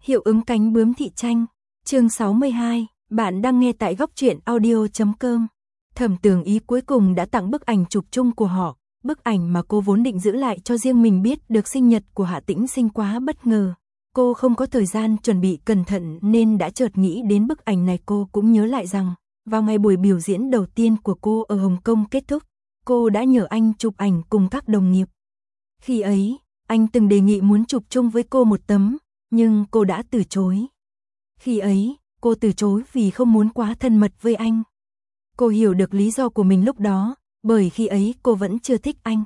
Hiệu ứng cánh bướm thị tranh. Chương 62, bạn đang nghe tại góc truyện audio.com. Thẩm Tường Ý cuối cùng đã tặng bức ảnh chụp chung của họ, bức ảnh mà cô vốn định giữ lại cho riêng mình biết được sinh nhật của Hạ Tĩnh Sinh quá bất ngờ. Cô không có thời gian chuẩn bị cẩn thận nên đã chợt nghĩ đến bức ảnh này. Cô cũng nhớ lại rằng, vào ngày buổi biểu diễn đầu tiên của cô ở Hồng Kông kết thúc, cô đã nhờ anh chụp ảnh cùng các đồng nghiệp. Khi ấy, anh từng đề nghị muốn chụp chung với cô một tấm, nhưng cô đã từ chối. Khi ấy, cô từ chối vì không muốn quá thân mật với anh. Cô hiểu được lý do của mình lúc đó, bởi khi ấy cô vẫn chưa thích anh.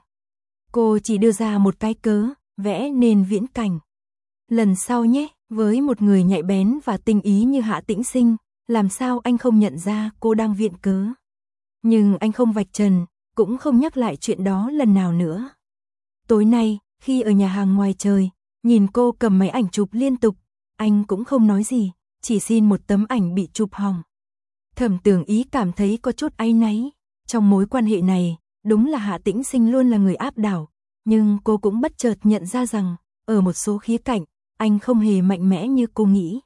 Cô chỉ đưa ra một cái cớ, vẽ nên viễn cảnh. Lần sau nhé, với một người nhạy bén và tinh ý như Hạ Tĩnh Sinh, làm sao anh không nhận ra cô đang viện cớ. Nhưng anh không vạch trần, cũng không nhắc lại chuyện đó lần nào nữa. Tối nay, khi ở nhà hàng ngoài trời, nhìn cô cầm máy ảnh chụp liên tục, anh cũng không nói gì, chỉ xin một tấm ảnh bị chụp hỏng. Thẩm Tường Ý cảm thấy có chút áy náy. Trong mối quan hệ này, đúng là Hạ Tĩnh Sinh luôn là người áp đảo, nhưng cô cũng bất chợt nhận ra rằng, ở một số khía cạnh, anh không hề mạnh mẽ như cô nghĩ.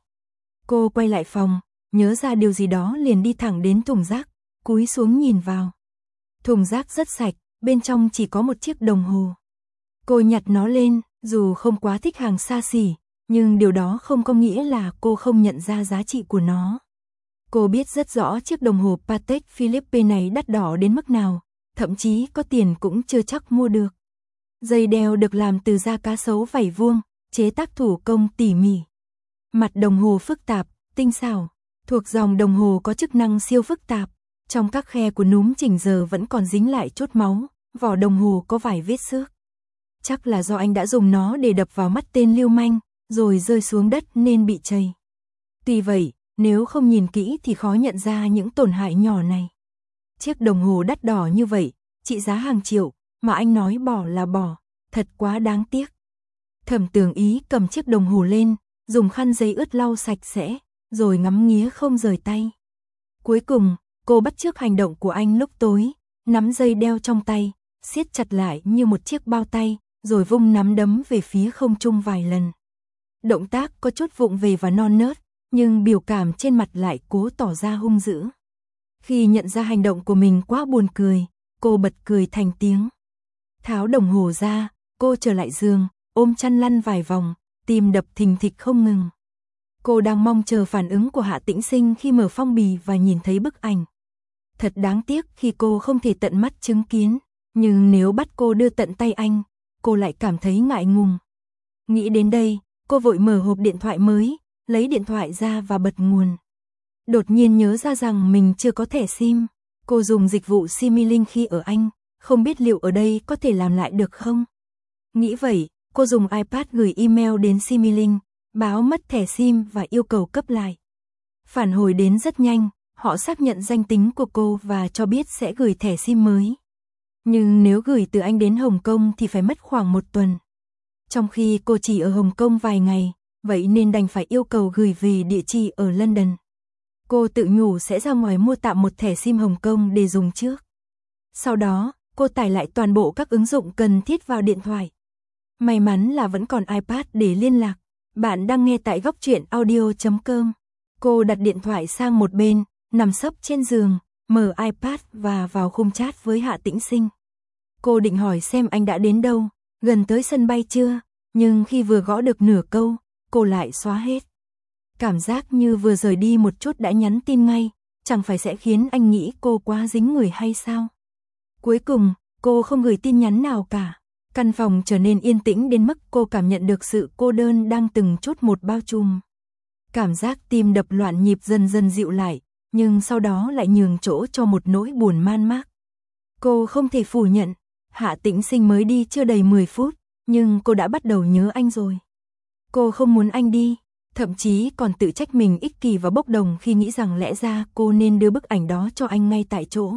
Cô quay lại phòng, nhớ ra điều gì đó liền đi thẳng đến thùng rác, cúi xuống nhìn vào. Thùng rác rất sạch, bên trong chỉ có một chiếc đồng hồ. Cô nhặt nó lên, dù không quá thích hàng xa xỉ, nhưng điều đó không có nghĩa là cô không nhận ra giá trị của nó. Cô biết rất rõ chiếc đồng hồ Patek Philippe này đắt đỏ đến mức nào, thậm chí có tiền cũng chưa chắc mua được. Dây đeo được làm từ da cá sấu vảy vuông, chế tác thủ công tỉ mỉ. Mặt đồng hồ phức tạp, tinh xảo, thuộc dòng đồng hồ có chức năng siêu phức tạp. Trong các khe của núm chỉnh giờ vẫn còn dính lại chút máu, vỏ đồng hồ có vài vết xước. Chắc là do anh đã dùng nó để đập vào mắt tên lưu manh, rồi rơi xuống đất nên bị chày. Tuy vậy, nếu không nhìn kỹ thì khó nhận ra những tổn hại nhỏ này. Chiếc đồng hồ đắt đỏ như vậy, trị giá hàng triệu, mà anh nói bỏ là bỏ, thật quá đáng tiếc. Thẩm Tường Ý cầm chiếc đồng hồ lên, dùng khăn giấy ướt lau sạch sẽ, rồi ngắm nghía không rời tay. Cuối cùng, cô bắt chước hành động của anh lúc tối, nắm dây đeo trong tay, siết chặt lại như một chiếc bao tay, rồi vung nắm đấm về phía không trung vài lần. Động tác có chút vụng về và non nớt, nhưng biểu cảm trên mặt lại cố tỏ ra hung dữ. Khi nhận ra hành động của mình quá buồn cười, cô bật cười thành tiếng. Tháo đồng hồ ra, cô trở lại giường, ôm chăn lăn vài vòng, tim đập thình thịch không ngừng. Cô đang mong chờ phản ứng của Hạ Tĩnh Sinh khi mở phong bì và nhìn thấy bức ảnh. Thật đáng tiếc khi cô không thể tận mắt chứng kiến, nhưng nếu bắt cô đưa tận tay anh, cô lại cảm thấy ngại ngùng. Nghĩ đến đây, cô vội mở hộp điện thoại mới, lấy điện thoại ra và bật nguồn. Đột nhiên nhớ ra rằng mình chưa có thẻ SIM. Cô dùng dịch vụ Similink khi ở Anh, không biết liệu ở đây có thể làm lại được không? Nghĩ vậy, cô dùng iPad gửi email đến Similink, báo mất thẻ SIM và yêu cầu cấp lại. Phản hồi đến rất nhanh, họ xác nhận danh tính của cô và cho biết sẽ gửi thẻ SIM mới. Nhưng nếu gửi từ Anh đến Hồng Kông thì phải mất khoảng 1 tuần. Trong khi cô chỉ ở Hồng Kông vài ngày, vậy nên đành phải yêu cầu gửi về địa chỉ ở London. Cô tự nhủ sẽ ra ngoài mua tạm một thẻ SIM Hồng Kông để dùng trước. Sau đó, cô tải lại toàn bộ các ứng dụng cần thiết vào điện thoại. May mắn là vẫn còn iPad để liên lạc. Bạn đang nghe tại góc truyện audio.com. Cô đặt điện thoại sang một bên, nằm sấp trên giường, mở iPad và vào khung chat với Hạ Tĩnh Sinh. Cô định hỏi xem anh đã đến đâu, gần tới sân bay chưa, nhưng khi vừa gõ được nửa câu, cô lại xóa hết. Cảm giác như vừa rời đi một chút đã nhắn tin ngay, chẳng phải sẽ khiến anh nghĩ cô quá dính người hay sao? Cuối cùng, cô không gửi tin nhắn nào cả. Căn phòng trở nên yên tĩnh đến mức cô cảm nhận được sự cô đơn đang từng chút một bao trùm. Cảm giác tim đập loạn nhịp dần dần dịu lại, nhưng sau đó lại nhường chỗ cho một nỗi buồn man mác. Cô không thể phủ nhận, Hạ Tĩnh Sinh mới đi chưa đầy 10 phút, nhưng cô đã bắt đầu nhớ anh rồi. Cô không muốn anh đi, thậm chí còn tự trách mình ích kỷ và bốc đồng khi nghĩ rằng lẽ ra cô nên đưa bức ảnh đó cho anh ngay tại chỗ.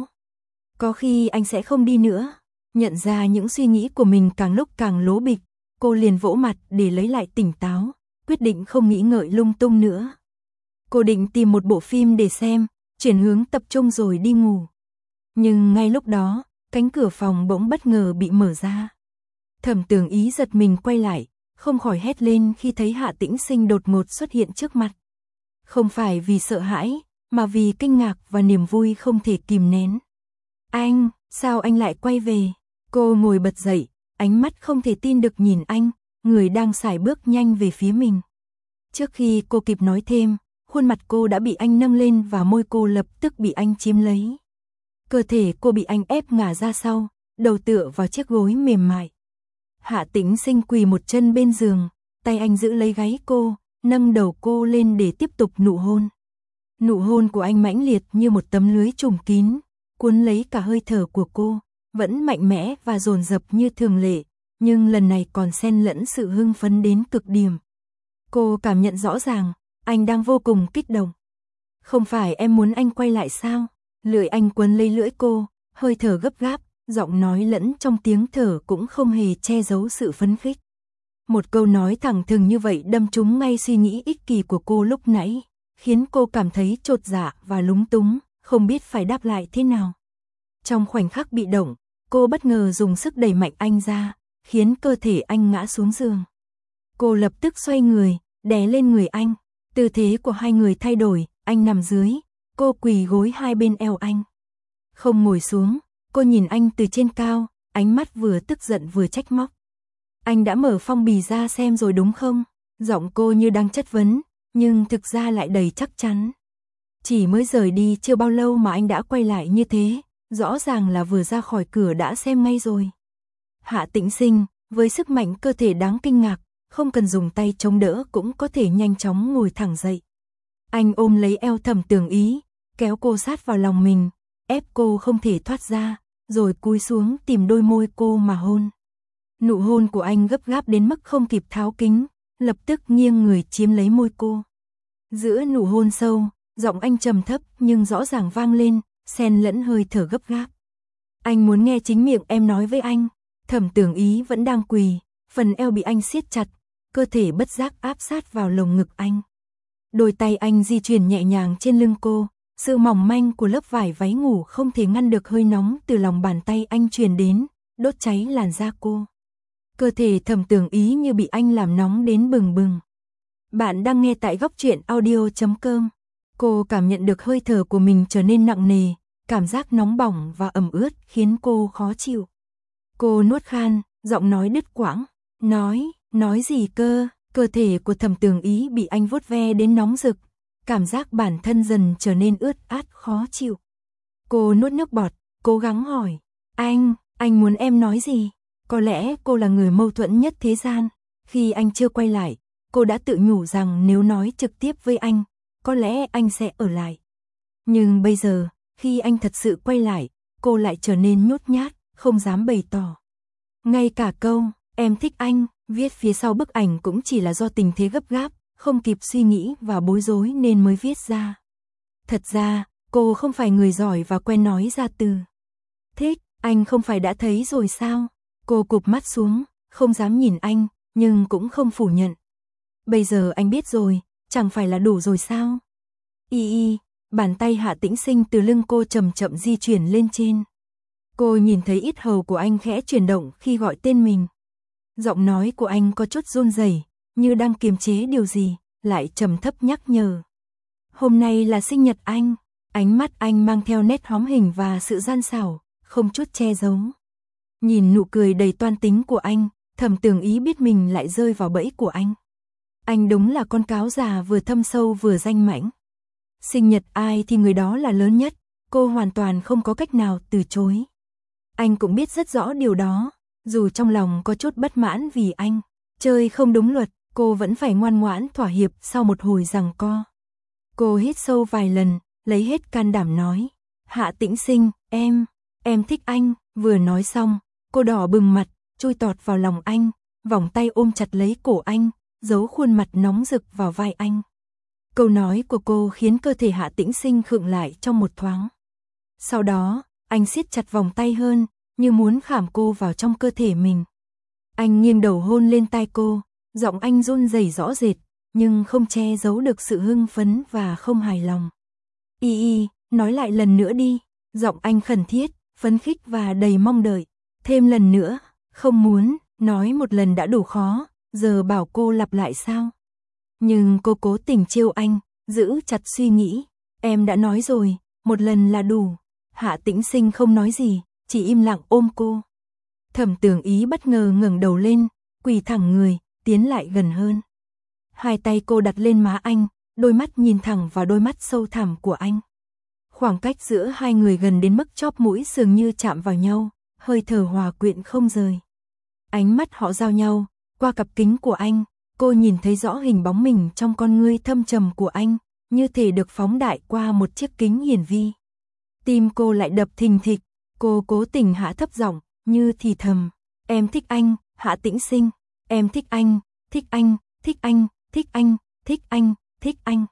Có khi anh sẽ không đi nữa. Nhận ra những suy nghĩ của mình càng lúc càng lố bịch, cô liền vỗ mặt để lấy lại tỉnh táo, quyết định không nghĩ ngợi lung tung nữa. Cô định tìm một bộ phim để xem, chuyển hướng tập trung rồi đi ngủ. Nhưng ngay lúc đó, cánh cửa phòng bỗng bất ngờ bị mở ra. Thẩm Tường Ý giật mình quay lại, không khỏi hét lên khi thấy Hạ Tĩnh Sinh đột ngột xuất hiện trước mặt. Không phải vì sợ hãi, mà vì kinh ngạc và niềm vui không thể kìm nén. Anh, sao anh lại quay về? Cô ngồi bật dậy, ánh mắt không thể tin được nhìn anh, người đang sải bước nhanh về phía mình. Trước khi cô kịp nói thêm, khuôn mặt cô đã bị anh nâng lên và môi cô lập tức bị anh chiếm lấy. Cơ thể cô bị anh ép ngả ra sau, đầu tựa vào chiếc gối mềm mại. Hạ Tĩnh Sinh quỳ một chân bên giường, tay anh giữ lấy gáy cô, nâng đầu cô lên để tiếp tục nụ hôn. Nụ hôn của anh mãnh liệt như một tấm lưới trùm kín, cuốn lấy cả hơi thở của cô, vẫn mạnh mẽ và dồn dập như thường lệ, nhưng lần này còn xen lẫn sự hưng phấn đến cực điểm. Cô cảm nhận rõ ràng, anh đang vô cùng kích động. Không phải em muốn anh quay lại sao? Lưỡi anh quấn lấy lưỡi cô, hơi thở gấp gáp, giọng nói lẫn trong tiếng thở cũng không hề che giấu sự phấn khích. Một câu nói thẳng thừng như vậy đâm trúng ngay suy nghĩ ích kỷ của cô lúc nãy, khiến cô cảm thấy chột dạ và lúng túng, không biết phải đáp lại thế nào. Trong khoảnh khắc bị động, cô bất ngờ dùng sức đẩy mạnh anh ra, khiến cơ thể anh ngã xuống giường. Cô lập tức xoay người, đè lên người anh, tư thế của hai người thay đổi, anh nằm dưới, cô quỳ gối hai bên eo anh. Không ngồi xuống, cô nhìn anh từ trên cao, ánh mắt vừa tức giận vừa trách móc. Anh đã mở phong bì ra xem rồi đúng không? Giọng cô như đang chất vấn, nhưng thực ra lại đầy chắc chắn. Chỉ mới rời đi chưa bao lâu mà anh đã quay lại như thế, rõ ràng là vừa ra khỏi cửa đã xem ngay rồi. Hạ Tĩnh Sinh, với sức mạnh cơ thể đáng kinh ngạc, không cần dùng tay chống đỡ cũng có thể nhanh chóng ngồi thẳng dậy. Anh ôm lấy eo Thẩm Tường Ý, kéo cô sát vào lòng mình, ép cô không thể thoát ra, rồi cúi xuống tìm đôi môi cô mà hôn. Nụ hôn của anh gấp gáp đến mức không kịp tháo kính, lập tức nghiêng người chiếm lấy môi cô. Giữa nụ hôn sâu, giọng anh trầm thấp nhưng rõ ràng vang lên, xen lẫn hơi thở gấp gáp. Anh muốn nghe chính miệng em nói với anh. Thẩm Tường Ý vẫn đang quỳ, phần eo bị anh siết chặt, cơ thể bất giác áp sát vào lồng ngực anh. Đôi tay anh di chuyển nhẹ nhàng trên lưng cô, sự mỏng manh của lớp vải váy ngủ không thể ngăn được hơi nóng từ lòng bàn tay anh truyền đến, đốt cháy làn da cô. Cơ thể Thẩm Tường Ý như bị anh làm nóng đến bừng bừng. Bạn đang nghe tại Góc Truyện Audio.com. Cô cảm nhận được hơi thở của mình trở nên nặng nề, cảm giác nóng bỏng và ẩm ướt khiến cô khó chịu. Cô nuốt khan, giọng nói đứt quãng. Nói gì cơ? Cơ thể của Thẩm Tường Ý bị anh vuốt ve đến nóng rực, cảm giác bản thân dần trở nên ướt át khó chịu. Cô nuốt nước bọt, cố gắng hỏi. Anh muốn em nói gì? Có lẽ cô là người mâu thuẫn nhất thế gian. Khi anh chưa quay lại, cô đã tự nhủ rằng nếu nói trực tiếp với anh, có lẽ anh sẽ ở lại. Nhưng bây giờ, khi anh thật sự quay lại, cô lại trở nên nhút nhát, không dám bày tỏ. Ngay cả câu, em thích anh, viết phía sau bức ảnh cũng chỉ là do tình thế gấp gáp, không kịp suy nghĩ và bối rối nên mới viết ra. Thật ra, cô không phải người giỏi và quen nói ra từ. Thích, anh không phải đã thấy rồi sao? Cô cụp mắt xuống, không dám nhìn anh, nhưng cũng không phủ nhận. Bây giờ anh biết rồi, chẳng phải là đủ rồi sao? Bàn tay Hạ Tĩnh Sinh từ lưng cô chậm chậm di chuyển lên trên. Cô nhìn thấy yết hầu của anh khẽ chuyển động khi gọi tên mình. Giọng nói của anh có chút run rẩy, như đang kiềm chế điều gì, lại trầm thấp nhắc nhở. Hôm nay là sinh nhật anh. Ánh mắt anh mang theo nét hóm hình và sự gian xảo, không chút che giấu. Nhìn nụ cười đầy toan tính của anh, Thẩm Tường Ý biết mình lại rơi vào bẫy của anh. Anh đúng là con cáo già vừa thâm sâu vừa danh mãnh. Sinh nhật ai thì người đó là lớn nhất, cô hoàn toàn không có cách nào từ chối. Anh cũng biết rất rõ điều đó, dù trong lòng có chút bất mãn vì anh chơi không đúng luật, cô vẫn phải ngoan ngoãn thỏa hiệp sau một hồi giằng co. Cô hít sâu vài lần, lấy hết can đảm nói. Hạ Tĩnh Sinh, em thích anh. Vừa nói xong, cô đỏ bừng mặt, chui tọt vào lòng anh, vòng tay ôm chặt lấy cổ anh, giấu khuôn mặt nóng rực vào vai anh. Câu nói của cô khiến cơ thể Hạ Tĩnh Sinh khựng lại trong một thoáng. Sau đó, anh siết chặt vòng tay hơn, như muốn khảm cô vào trong cơ thể mình. Anh nghiêng đầu hôn lên tai cô, giọng anh run rẩy rõ rệt, nhưng không che giấu được sự hưng phấn và không hài lòng. Nói lại lần nữa đi. Giọng anh khẩn thiết, phấn khích và đầy mong đợi. Thêm lần nữa, không muốn, nói một lần đã đủ khó, giờ bảo cô lặp lại sao? Nhưng cô cố tình trêu anh, giữ chặt suy nghĩ. Em đã nói rồi, một lần là đủ. Hạ Tĩnh Sinh không nói gì, chỉ im lặng ôm cô. Thẩm Tường Ý bất ngờ ngẩng đầu lên, quỳ thẳng người, tiến lại gần hơn. Hai tay cô đặt lên má anh, đôi mắt nhìn thẳng vào đôi mắt sâu thẳm của anh. Khoảng cách giữa hai người gần đến mức chóp mũi dường như chạm vào nhau, hơi thở hòa quyện không rời. Ánh mắt họ giao nhau, qua cặp kính của anh, cô nhìn thấy rõ hình bóng mình trong con ngươi thâm trầm của anh, như thể được phóng đại qua một chiếc kính hiển vi. Tim cô lại đập thình thịch, cô cố tình hạ thấp giọng, như thì thầm, em thích anh, Hạ Tĩnh Sinh, em thích anh, thích anh, thích anh, thích anh, thích anh, thích anh.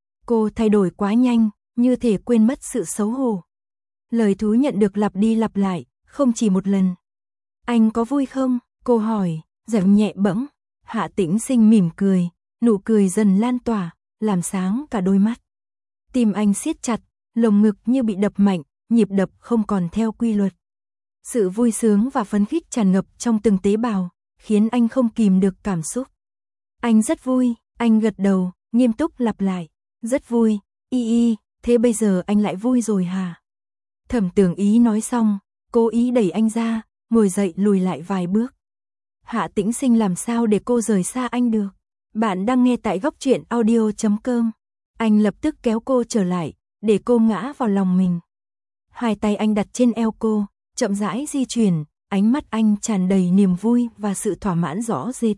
Cô thay đổi quá nhanh, như thể quên mất sự xấu hổ. Lời thú nhận được lặp đi lặp lại, không chỉ một lần. Anh có vui không? Cô hỏi, giọng nhẹ bẫng. Hạ Tĩnh Sinh mỉm cười, nụ cười dần lan tỏa, làm sáng cả đôi mắt. Tim anh siết chặt, lồng ngực như bị đập mạnh, nhịp đập không còn theo quy luật. Sự vui sướng và phấn khích tràn ngập trong từng tế bào, khiến anh không kìm được cảm xúc. Anh rất vui, anh gật đầu, nghiêm túc lặp lại. Rất vui, y, thế bây giờ anh lại vui rồi hả? Thẩm Tường Ý nói xong, cố ý đẩy anh ra, ngồi dậy lùi lại vài bước. Hạ Tĩnh Sinh làm sao để cô rời xa anh được? Bạn đang nghe tại góc truyện audio.com. Anh lập tức kéo cô trở lại, để cô ngã vào lòng mình. Hai tay anh đặt trên eo cô, chậm rãi di chuyển, ánh mắt anh tràn đầy niềm vui và sự thỏa mãn rõ rệt.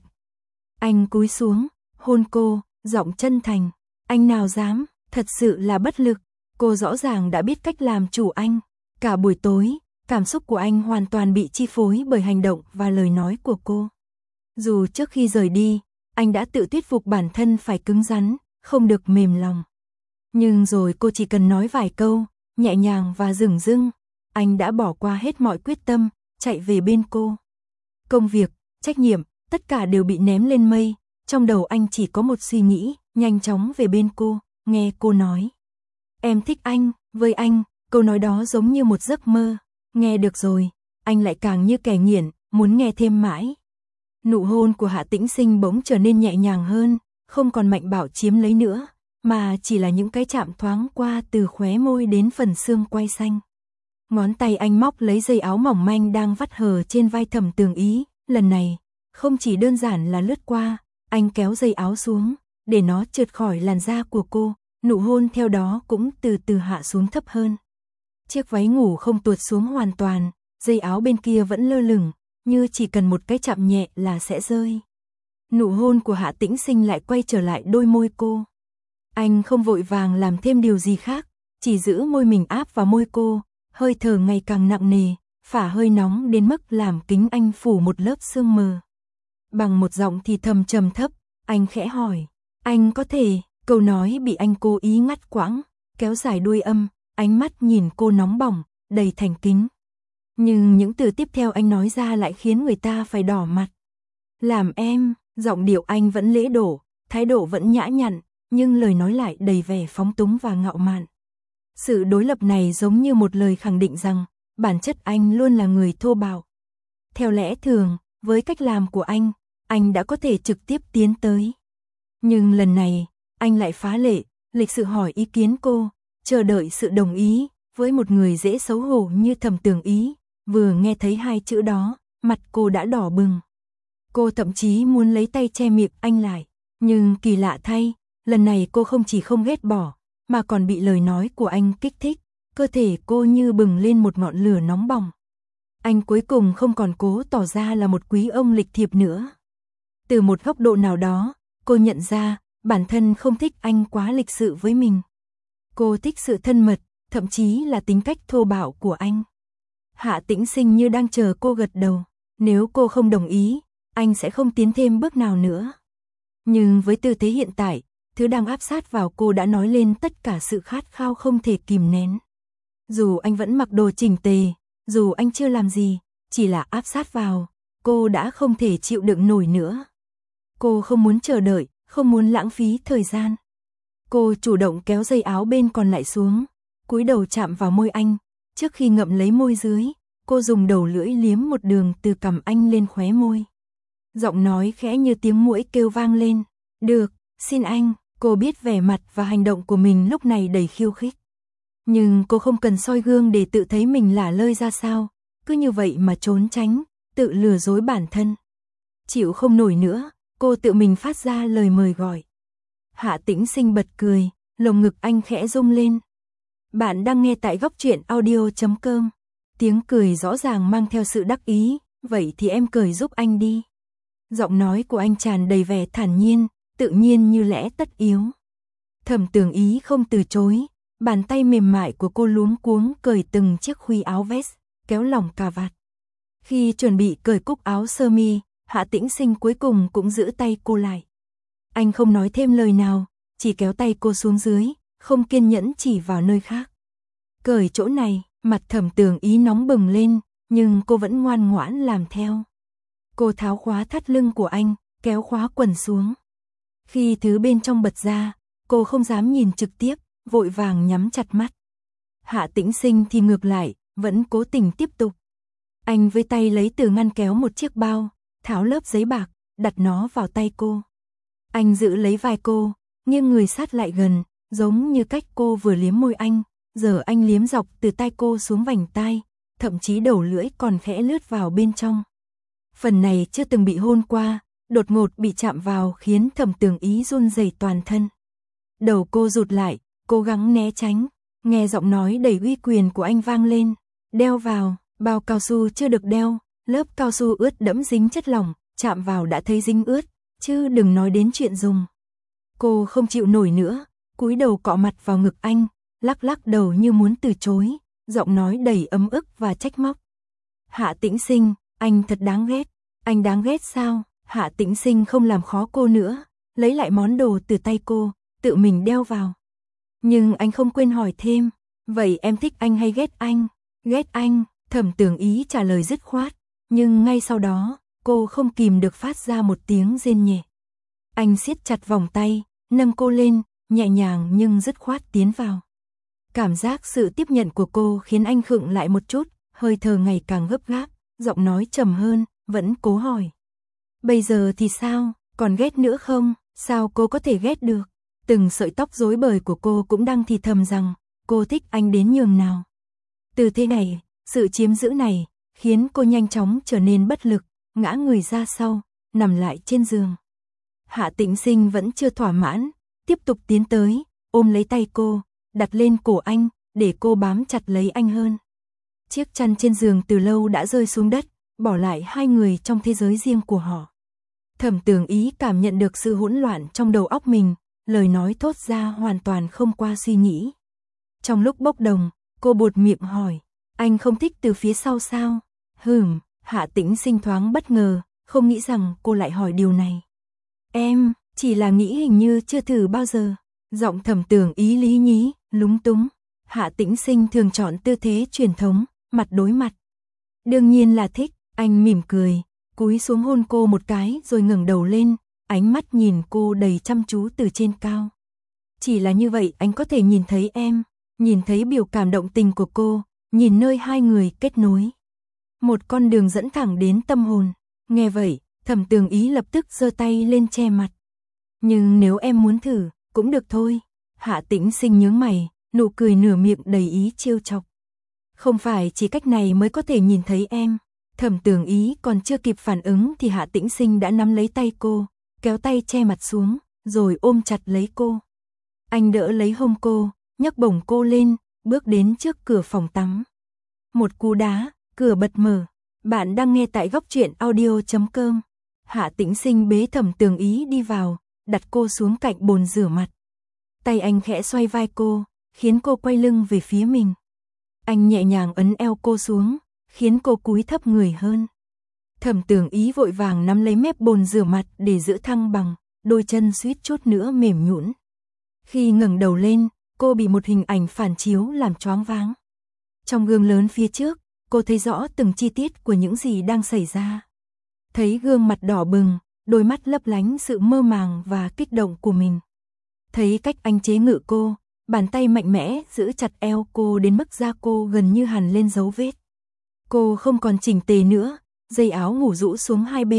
Anh cúi xuống, hôn cô, giọng chân thành. Anh nào dám, thật sự là bất lực. Cô rõ ràng đã biết cách làm chủ anh. Cả buổi tối, cảm xúc của anh hoàn toàn bị chi phối bởi hành động và lời nói của cô. Dù trước khi rời đi, anh đã tự thuyết phục bản thân phải cứng rắn, không được mềm lòng. Nhưng rồi cô chỉ cần nói vài câu, nhẹ nhàng và dửng dưng, anh đã bỏ qua hết mọi quyết tâm, chạy về bên cô. Công việc, trách nhiệm, tất cả đều bị ném lên mây, trong đầu anh chỉ có một suy nghĩ, nhanh chóng về bên cô, nghe cô nói. Em thích anh, với anh, câu nói đó giống như một giấc mơ, nghe được rồi, anh lại càng như kẻ nghiện, muốn nghe thêm mãi. Nụ hôn của Hạ Tĩnh Sinh bỗng trở nên nhẹ nhàng hơn, không còn mạnh bạo chiếm lấy nữa, mà chỉ là những cái chạm thoáng qua từ khóe môi đến phần xương quai xanh. Ngón tay anh móc lấy dây áo mỏng manh đang vắt hờ trên vai Thẩm Tường Ý, lần này, không chỉ đơn giản là lướt qua, anh kéo dây áo xuống, để nó trượt khỏi làn da của cô, nụ hôn theo đó cũng từ từ hạ xuống thấp hơn. Chiếc váy ngủ không tuột xuống hoàn toàn, dây áo bên kia vẫn lơ lửng, như chỉ cần một cái chạm nhẹ là sẽ rơi. Nụ hôn của Hạ Tĩnh Sinh lại quay trở lại đôi môi cô. Anh không vội vàng làm thêm điều gì khác, chỉ giữ môi mình áp vào môi cô, hơi thở ngày càng nặng nề, phả hơi nóng đến mức làm kính anh phủ một lớp sương mờ. Bằng một giọng thì thầm trầm thấp, anh khẽ hỏi, anh có thể, câu nói bị anh cố ý ngắt quãng, kéo dài đuôi âm, ánh mắt nhìn cô nóng bỏng, đầy thành kính. Nhưng những từ tiếp theo anh nói ra lại khiến người ta phải đỏ mặt. Làm em, giọng điệu anh vẫn lễ độ, thái độ vẫn nhã nhặn, nhưng lời nói lại đầy vẻ phóng túng và ngạo mạn. Sự đối lập này giống như một lời khẳng định rằng, bản chất anh luôn là người thô bạo. Theo lẽ thường, với cách làm của anh đã có thể trực tiếp tiến tới. Nhưng lần này, anh lại phá lệ, lịch sự hỏi ý kiến cô, chờ đợi sự đồng ý, với một người dễ xấu hổ như Thẩm Tường Ý, vừa nghe thấy hai chữ đó, mặt cô đã đỏ bừng. Cô thậm chí muốn lấy tay che miệng anh lại, nhưng kỳ lạ thay, lần này cô không chỉ không ghét bỏ, mà còn bị lời nói của anh kích thích, cơ thể cô như bừng lên một ngọn lửa nóng bỏng. Anh cuối cùng không còn cố tỏ ra là một quý ông lịch thiệp nữa. Từ một góc độ nào đó, cô nhận ra, bản thân không thích anh quá lịch sự với mình. Cô thích sự thân mật, thậm chí là tính cách thô bạo của anh. Hạ Tĩnh Sinh như đang chờ cô gật đầu, nếu cô không đồng ý, anh sẽ không tiến thêm bước nào nữa. Nhưng với tư thế hiện tại, thứ đang áp sát vào cô đã nói lên tất cả sự khát khao không thể kìm nén. Dù anh vẫn mặc đồ chỉnh tề, dù anh chưa làm gì, chỉ là áp sát vào, cô đã không thể chịu đựng nổi nữa. Cô không muốn chờ đợi, không muốn lãng phí thời gian. Cô chủ động kéo dây áo bên còn lại xuống, cúi đầu chạm vào môi anh, trước khi ngậm lấy môi dưới, cô dùng đầu lưỡi liếm một đường từ cằm anh lên khóe môi. Giọng nói khẽ như tiếng muỗi kêu vang lên. Được, xin anh. Cô biết vẻ mặt và hành động của mình lúc này đầy khiêu khích. Nhưng cô không cần soi gương để tự thấy mình lả lơi ra sao. Cứ như vậy mà trốn tránh, tự lừa dối bản thân. Chịu không nổi nữa, cô tự mình phát ra lời mời gọi. Hạ Tĩnh Sinh bật cười, lồng ngực anh khẽ rung lên. Bạn đang nghe tại Góc Truyện Audio.com. Tiếng cười rõ ràng mang theo sự đắc ý. Vậy thì em cười giúp anh đi. Giọng nói của anh tràn đầy vẻ thản nhiên, tự nhiên như lẽ tất yếu. Thẩm Tường Ý không từ chối, bàn tay mềm mại của cô luống cuống cởi từng chiếc khuy áo vest, kéo lỏng cà vạt. Khi chuẩn bị cởi cúc áo sơ mi, Hạ Tĩnh Sinh cuối cùng cũng giữ tay cô lại. Anh không nói thêm lời nào, chỉ kéo tay cô xuống dưới, không kiên nhẫn chỉ vào nơi khác. Cởi chỗ này, mặt Thẩm Tường Ý nóng bừng lên, nhưng cô vẫn ngoan ngoãn làm theo. Cô tháo khóa thắt lưng của anh, kéo khóa quần xuống. Khi thứ bên trong bật ra, cô không dám nhìn trực tiếp, vội vàng nhắm chặt mắt. Hạ Tĩnh Sinh thì ngược lại, vẫn cố tình tiếp tục. Anh với tay lấy từ ngăn kéo một chiếc bao, tháo lớp giấy bạc, đặt nó vào tay cô. Anh giữ lấy vai cô, nghiêng người sát lại gần, giống như cách cô vừa liếm môi anh. Giờ anh liếm dọc từ tai cô xuống vành tai, thậm chí đầu lưỡi còn khẽ lướt vào bên trong. Phần này chưa từng bị hôn qua, đột ngột bị chạm vào khiến Thẩm Tường Ý run rẩy toàn thân. Đầu cô rụt lại, cố gắng né tránh, nghe giọng nói đầy uy quyền của anh vang lên. Đeo vào, bao cao su chưa được đeo, lớp cao su ướt đẫm dính chất lỏng, chạm vào đã thấy dính ướt, chứ đừng nói đến chuyện dùng. Cô không chịu nổi nữa, cúi đầu cọ mặt vào ngực anh, lắc lắc đầu như muốn từ chối, giọng nói đầy ấm ức và trách móc. Hạ Tĩnh Sinh, anh thật đáng ghét. Anh đáng ghét sao? Hạ Tĩnh Sinh không làm khó cô nữa, lấy lại món đồ từ tay cô, tự mình đeo vào. Nhưng anh không quên hỏi thêm, vậy em thích anh hay ghét anh? Ghét anh, Thẩm Tường Ý trả lời dứt khoát, nhưng ngay sau đó, cô không kìm được phát ra một tiếng rên nhẹ. Anh siết chặt vòng tay, nâng cô lên, nhẹ nhàng nhưng dứt khoát tiến vào. Cảm giác sự tiếp nhận của cô khiến anh khựng lại một chút, hơi thở ngày càng gấp gáp, giọng nói trầm hơn, vẫn cố hỏi. Bây giờ thì sao, còn ghét nữa không? Sao cô có thể ghét được? Từng sợi tóc rối bời của cô cũng đang thì thầm rằng, cô thích anh đến nhường nào. Từ thế này, sự chiếm giữ này, khiến cô nhanh chóng trở nên bất lực, ngã người ra sau, nằm lại trên giường. Hạ Tĩnh Sinh vẫn chưa thỏa mãn, tiếp tục tiến tới, ôm lấy tay cô, đặt lên cổ anh, để cô bám chặt lấy anh hơn. Chiếc chăn trên giường từ lâu đã rơi xuống đất, bỏ lại hai người trong thế giới riêng của họ. Thẩm Tường Ý cảm nhận được sự hỗn loạn trong đầu óc mình, lời nói thốt ra hoàn toàn không qua suy nghĩ. Trong lúc bốc đồng, cô buột miệng hỏi, anh không thích từ phía sau sao? Hạ Tĩnh Sinh thoáng bất ngờ, không nghĩ rằng cô lại hỏi điều này. Em, chỉ là nghĩ hình như chưa thử bao giờ. Giọng Thẩm Tường Ý lý nhí, lúng túng. Hạ Tĩnh Sinh thường chọn tư thế truyền thống, mặt đối mặt. Đương nhiên là thích, anh mỉm cười, cúi xuống hôn cô một cái rồi ngẩng đầu lên, ánh mắt nhìn cô đầy chăm chú từ trên cao. Chỉ là như vậy anh có thể nhìn thấy em, nhìn thấy biểu cảm động tình của cô, nhìn nơi hai người kết nối. Một con đường dẫn thẳng đến tâm hồn. Nghe vậy, Thẩm Tường Ý lập tức giơ tay lên che mặt. Nhưng nếu em muốn thử, cũng được thôi. Hạ Tĩnh Sinh nhướng mày, nụ cười nửa miệng đầy ý trêu chọc. Không phải chỉ cách này mới có thể nhìn thấy em. Thẩm Tường Ý còn chưa kịp phản ứng thì Hạ Tĩnh Sinh đã nắm lấy tay cô, kéo tay che mặt xuống, rồi ôm chặt lấy cô. Anh đỡ lấy hông cô, nhấc bổng cô lên, bước đến trước cửa phòng tắm. Một cú đá, cửa bật mở. Bạn đang nghe tại Góc Truyện Audio.com. Hạ Tĩnh Sinh bế Thẩm Tường Ý đi vào, đặt cô xuống cạnh bồn rửa mặt. Tay anh khẽ xoay vai cô, khiến cô quay lưng về phía mình. Anh nhẹ nhàng ấn eo cô xuống, khiến cô cúi thấp người hơn. Thẩm Tường Ý vội vàng nắm lấy mép bồn rửa mặt để giữ thăng bằng, đôi chân suýt chút nữa mềm nhũn. Khi ngẩng đầu lên, cô bị một hình ảnh phản chiếu làm choáng váng. Trong gương lớn phía trước, cô thấy rõ từng chi tiết của những gì đang xảy ra. Thấy gương mặt đỏ bừng, đôi mắt lấp lánh sự mơ màng và kích động của mình. Thấy cách anh chế ngự cô, bàn tay mạnh mẽ giữ chặt eo cô đến mức da cô gần như hằn lên dấu vết. Cô không còn chỉnh tề nữa, dây áo ngủ rũ xuống hai bên,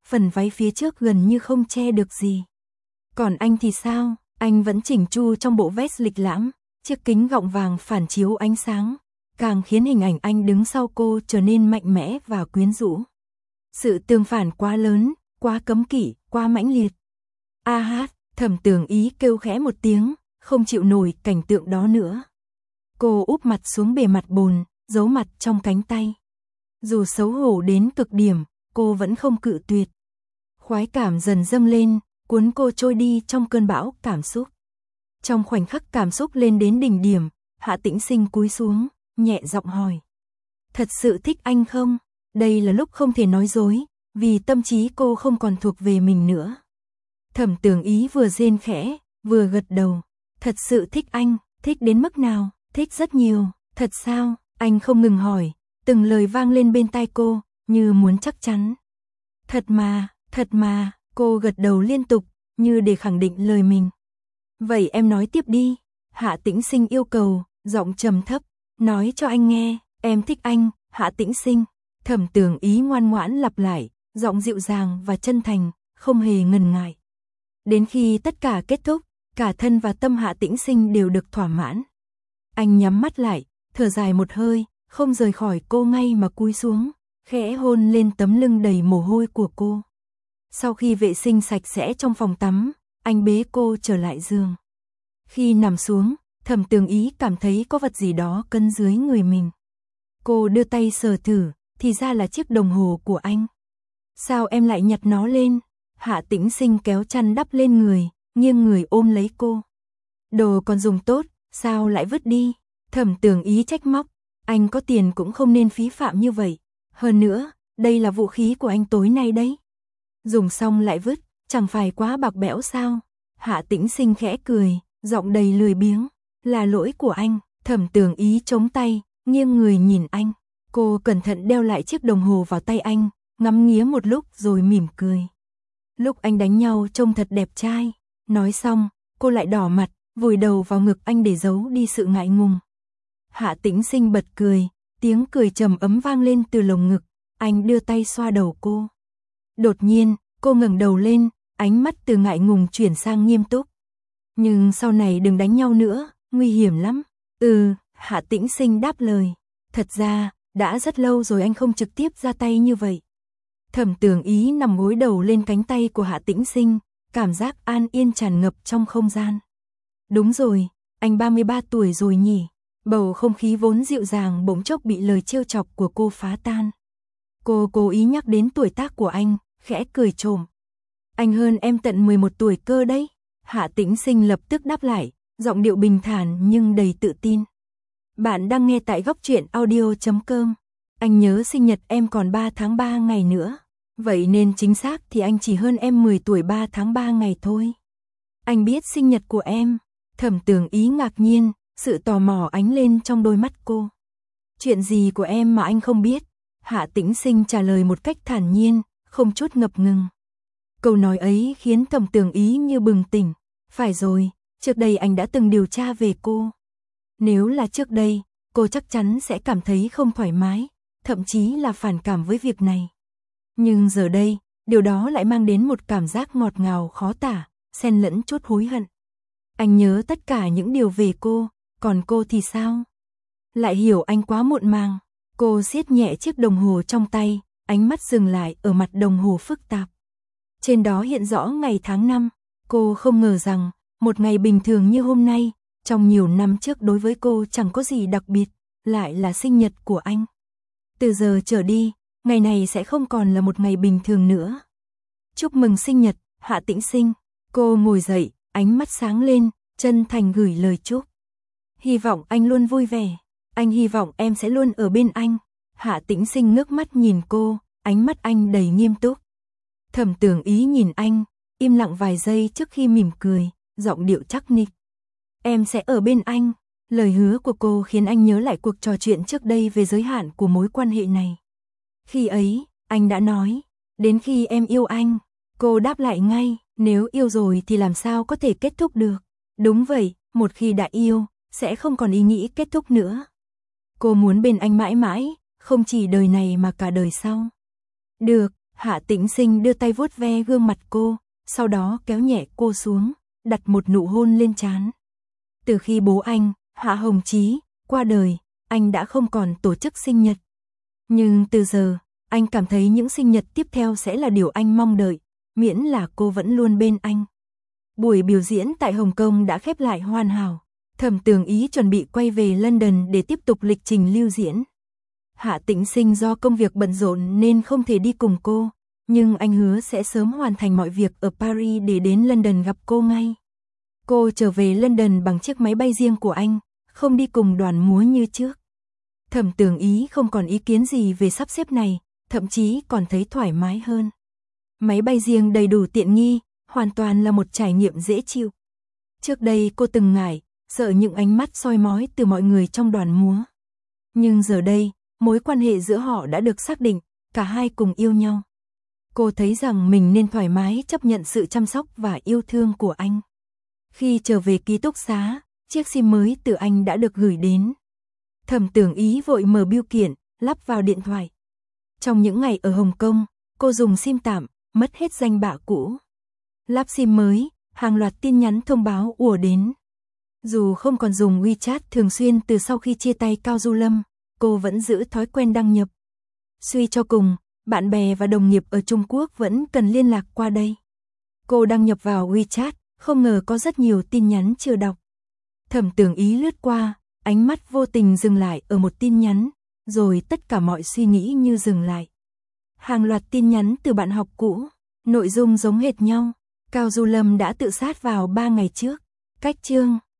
phần váy phía trước gần như không che được gì. Còn anh thì sao? Anh vẫn chỉnh chu trong bộ vest lịch lãm, chiếc kính gọng vàng phản chiếu ánh sáng, càng khiến hình ảnh anh đứng sau cô trở nên mạnh mẽ và quyến rũ. Sự tương phản quá lớn, quá cấm kỵ, quá mãnh liệt. A hát, Thẩm Tường Ý kêu khẽ một tiếng, không chịu nổi cảnh tượng đó nữa. Cô úp mặt xuống bề mặt bồn, giấu mặt trong cánh tay. Dù xấu hổ đến cực điểm, cô vẫn không cự tuyệt. Khoái cảm dần dâng lên, cuốn cô trôi đi trong cơn bão cảm xúc. Trong khoảnh khắc cảm xúc lên đến đỉnh điểm, Hạ Tĩnh Sinh cúi xuống, nhẹ giọng hỏi. Thật sự thích anh không? Đây là lúc không thể nói dối, vì tâm trí cô không còn thuộc về mình nữa. Thẩm Tường Ý vừa rên khẽ, vừa gật đầu. Thật sự thích anh, thích đến mức nào? Thích rất nhiều. Thật sao? Anh không ngừng hỏi, từng lời vang lên bên tai cô, như muốn chắc chắn. Thật mà, cô gật đầu liên tục, như để khẳng định lời mình. Vậy em nói tiếp đi, Hạ Tĩnh Sinh yêu cầu, giọng trầm thấp, nói cho anh nghe, em thích anh, Hạ Tĩnh Sinh. Thẩm Tường Ý ngoan ngoãn lặp lại, giọng dịu dàng và chân thành, không hề ngần ngại. Đến khi tất cả kết thúc, cả thân và tâm Hạ Tĩnh Sinh đều được thỏa mãn. Anh nhắm mắt lại, thở dài một hơi, không rời khỏi cô ngay mà cúi xuống, khẽ hôn lên tấm lưng đầy mồ hôi của cô. Sau khi vệ sinh sạch sẽ trong phòng tắm, anh bế cô trở lại giường. Khi nằm xuống, Thẩm Tường Ý cảm thấy có vật gì đó cấn dưới người mình. Cô đưa tay sờ thử, thì ra là chiếc đồng hồ của anh. Sao em lại nhặt nó lên? Hạ Tĩnh Sinh kéo chăn đắp lên người, nghiêng người ôm lấy cô. Đồ còn dùng tốt, sao lại vứt đi? Thẩm Tường Ý trách móc, anh có tiền cũng không nên phí phạm như vậy. Hơn nữa, đây là vũ khí của anh tối nay đấy. Dùng xong lại vứt, chẳng phải quá bạc bẽo sao? Hạ Tĩnh Sinh khẽ cười, giọng đầy lười biếng. Là lỗi của anh. Thẩm Tường Ý chống tay, nghiêng người nhìn anh. Cô cẩn thận đeo lại chiếc đồng hồ vào tay anh, ngắm nghía một lúc rồi mỉm cười. Lúc anh đánh nhau trông thật đẹp trai. Nói xong, cô lại đỏ mặt, vùi đầu vào ngực anh để giấu đi sự ngại ngùng. Hạ Tĩnh Sinh bật cười, tiếng cười trầm ấm vang lên từ lồng ngực. Anh đưa tay xoa đầu cô. Đột nhiên, cô ngẩng đầu lên, ánh mắt từ ngại ngùng chuyển sang nghiêm túc. Nhưng sau này đừng đánh nhau nữa, nguy hiểm lắm. Hạ Tĩnh Sinh đáp lời. Thật ra, đã rất lâu rồi anh không trực tiếp ra tay như vậy. Thẩm Tường Ý nằm gối đầu lên cánh tay của Hạ Tĩnh Sinh, cảm giác an yên tràn ngập trong không gian. Đúng rồi, anh 33 tuổi rồi nhỉ? Bầu không khí vốn dịu dàng bỗng chốc bị lời trêu chọc của cô phá tan. Cô cố ý nhắc đến tuổi tác của anh, khẽ cười trộm. Anh hơn em tận 11 tuổi cơ đấy. Hạ Tĩnh Sinh lập tức đáp lại, giọng điệu bình thản nhưng đầy tự tin. Bạn đang nghe tại góc truyện audio.com. Anh nhớ sinh nhật em còn 3 tháng 3 ngày nữa. Vậy nên chính xác thì anh chỉ hơn em 10 tuổi 3 tháng 3 ngày thôi. Anh biết sinh nhật của em. Thẩm Tường Ý ngạc nhiên, sự tò mò ánh lên trong đôi mắt cô. Chuyện gì của em mà anh không biết? Hạ Tĩnh Sinh trả lời một cách thản nhiên, không chút ngập ngừng. Câu nói ấy khiến Thẩm Tường Ý như bừng tỉnh. Phải rồi, trước đây anh đã từng điều tra về cô. Nếu là trước đây, cô chắc chắn sẽ cảm thấy không thoải mái, thậm chí là phản cảm với việc này. Nhưng giờ đây, điều đó lại mang đến một cảm giác ngọt ngào khó tả, xen lẫn chút hối hận. Anh nhớ tất cả những điều về cô, còn cô thì sao? Lại hiểu anh quá muộn màng. Cô siết nhẹ chiếc đồng hồ trong tay, ánh mắt dừng lại ở mặt đồng hồ phức tạp. Trên đó hiện rõ ngày tháng năm. Cô không ngờ rằng, một ngày bình thường như hôm nay, trong nhiều năm trước đối với cô chẳng có gì đặc biệt, lại là sinh nhật của anh. Từ giờ trở đi, ngày này sẽ không còn là một ngày bình thường nữa. Chúc mừng sinh nhật, Hạ Tĩnh Sinh. Cô ngồi dậy, ánh mắt sáng lên, chân thành gửi lời chúc. Hy vọng anh luôn vui vẻ. Anh hy vọng em sẽ luôn ở bên anh. Hạ Tĩnh Sinh ngước mắt nhìn cô, ánh mắt anh đầy nghiêm túc. Thẩm Tường Ý nhìn anh, im lặng vài giây trước khi mỉm cười, giọng điệu chắc nịch. Em sẽ ở bên anh. Lời hứa của cô khiến anh nhớ lại cuộc trò chuyện trước đây về giới hạn của mối quan hệ này. Khi ấy, anh đã nói, đến khi em yêu anh. Cô đáp lại ngay, nếu yêu rồi thì làm sao có thể kết thúc được. Đúng vậy, một khi đã yêu, sẽ không còn ý nghĩ kết thúc nữa. Cô muốn bên anh mãi mãi, không chỉ đời này mà cả đời sau. Được, Hạ Tĩnh Sinh đưa tay vuốt ve gương mặt cô, sau đó kéo nhẹ cô xuống, đặt một nụ hôn lên trán. Từ khi bố anh, Hạ Hồng Chí, qua đời, anh đã không còn tổ chức sinh nhật. Nhưng từ giờ, anh cảm thấy những sinh nhật tiếp theo sẽ là điều anh mong đợi, miễn là cô vẫn luôn bên anh. Buổi biểu diễn tại Hồng Kông đã khép lại hoàn hảo. Thẩm Tường Ý chuẩn bị quay về London để tiếp tục lịch trình lưu diễn. Hạ Tĩnh Sinh do công việc bận rộn nên không thể đi cùng cô, nhưng anh hứa sẽ sớm hoàn thành mọi việc ở Paris để đến London gặp cô ngay. Cô trở về London bằng chiếc máy bay riêng của anh, không đi cùng đoàn múa như trước. Thẩm Tường Ý không còn ý kiến gì về sắp xếp này, thậm chí còn thấy thoải mái hơn. Máy bay riêng đầy đủ tiện nghi, hoàn toàn là một trải nghiệm dễ chịu. Trước đây cô từng ngại, sợ những ánh mắt soi mói từ mọi người trong đoàn múa. Nhưng giờ đây, mối quan hệ giữa họ đã được xác định, cả hai cùng yêu nhau. Cô thấy rằng mình nên thoải mái chấp nhận sự chăm sóc và yêu thương của anh. Khi trở về ký túc xá, chiếc sim mới từ anh đã được gửi đến. Thẩm Tường Ý vội mở bưu kiện, lắp vào điện thoại. Trong những ngày ở Hồng Kông, cô dùng sim tạm, mất hết danh bạ cũ. Lắp sim mới, hàng loạt tin nhắn thông báo ùa đến. Dù không còn dùng WeChat thường xuyên từ sau khi chia tay Cao Du Lâm, cô vẫn giữ thói quen đăng nhập. Suy cho cùng, bạn bè và đồng nghiệp ở Trung Quốc vẫn cần liên lạc qua đây. Cô đăng nhập vào WeChat, không ngờ có rất nhiều tin nhắn chưa đọc. Thẩm Tường Ý lướt qua, ánh mắt vô tình dừng lại ở một tin nhắn, rồi tất cả mọi suy nghĩ như dừng lại. Hàng loạt tin nhắn từ bạn học cũ, nội dung giống hệt nhau. Cao Du Lâm đã tự sát vào 3 ngày trước. Cách chương